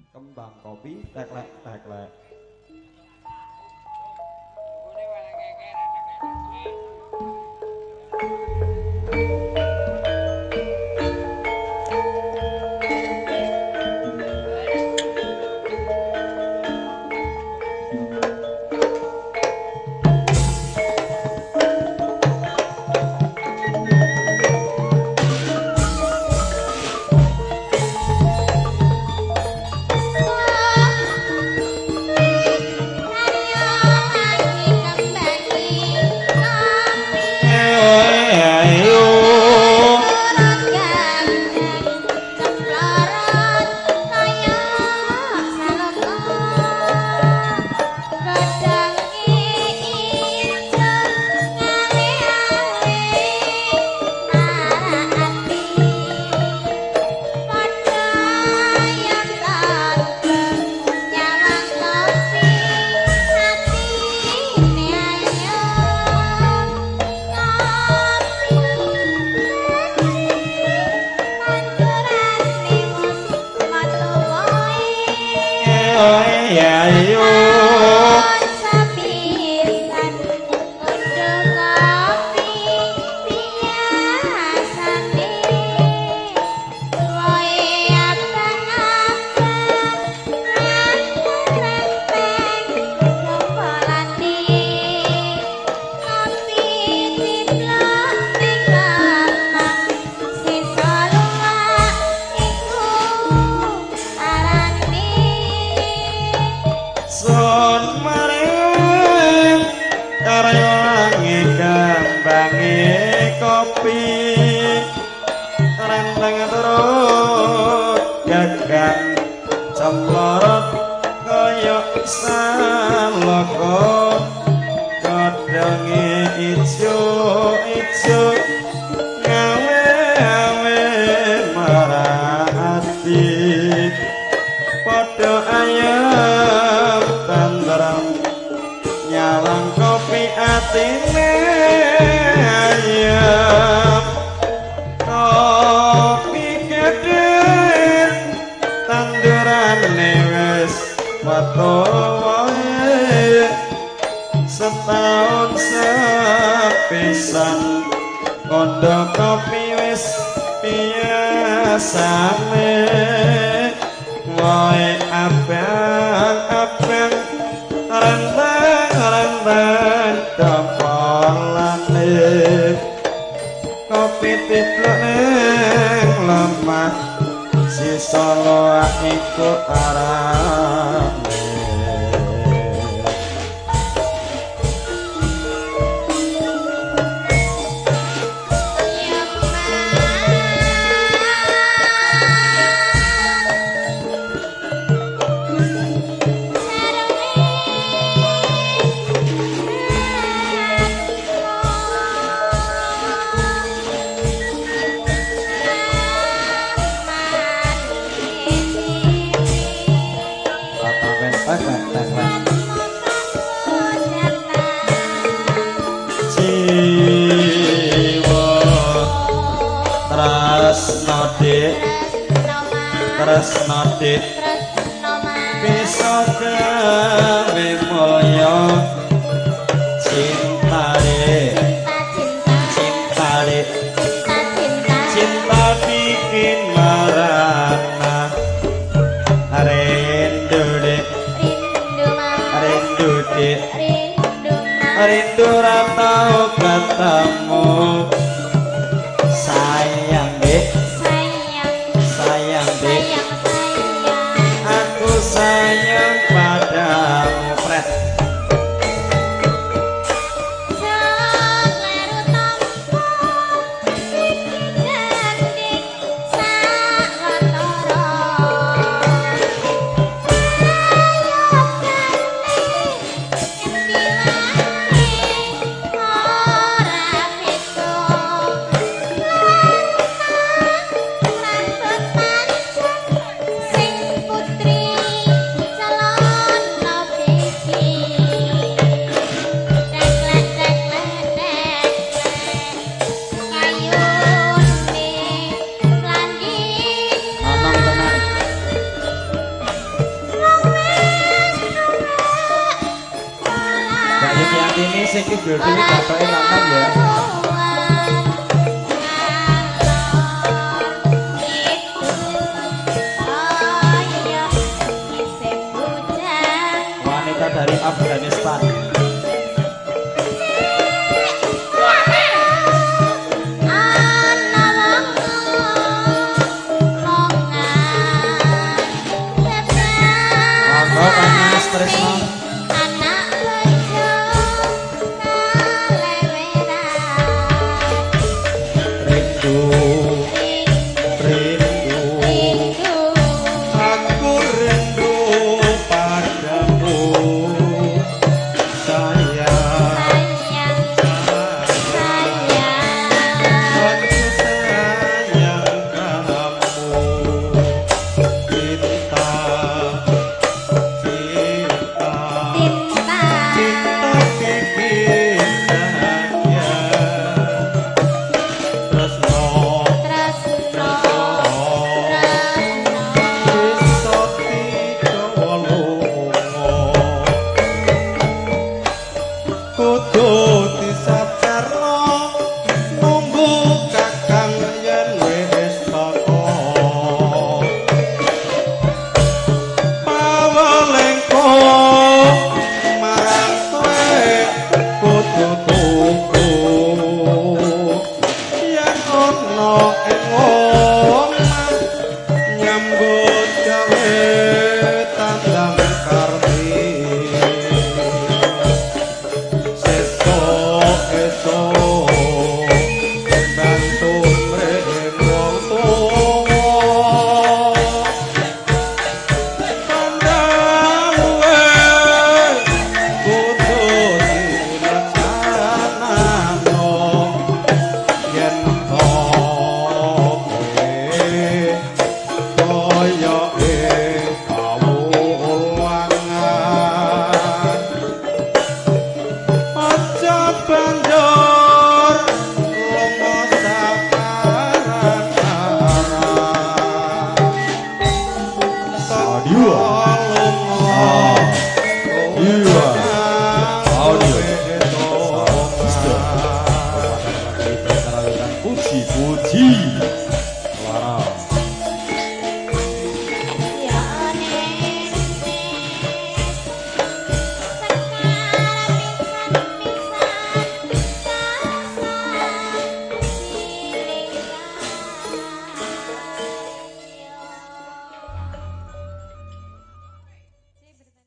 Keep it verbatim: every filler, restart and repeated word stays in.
Kembang kopi teklek teklek. Setahun sepisan kondo kopi wis biasane wae abang-abang rentang-rentang dopolane kopi tipluk ning lemah sisa loak iku arane. Tresno dik bisa gawe mulya cinta dik cinta dik cinta bikin marana rindu dik rindu dik rindu ra tau ketemu sayang dik sayang dik sayang padamu pret sing iki berarti bapake lanang ya. Wanita dari Afghanistan. Tresno anak bojo kaleweran rindu rindu rindu aku rindu padamu sayang sayang sayang aku sayang kamu cinta cinta cinta bikin bahagia tresno tresno bisa dicoba lunga kudu disabarno nunggu kakang yen wis teko pawalengko marang kowe kudu tuku yen ana ing omah nyambut gawe tandang karti sesuk esuk bantu mrene wong tuwa pandawe kudu dilaksanakno yen kowe kaya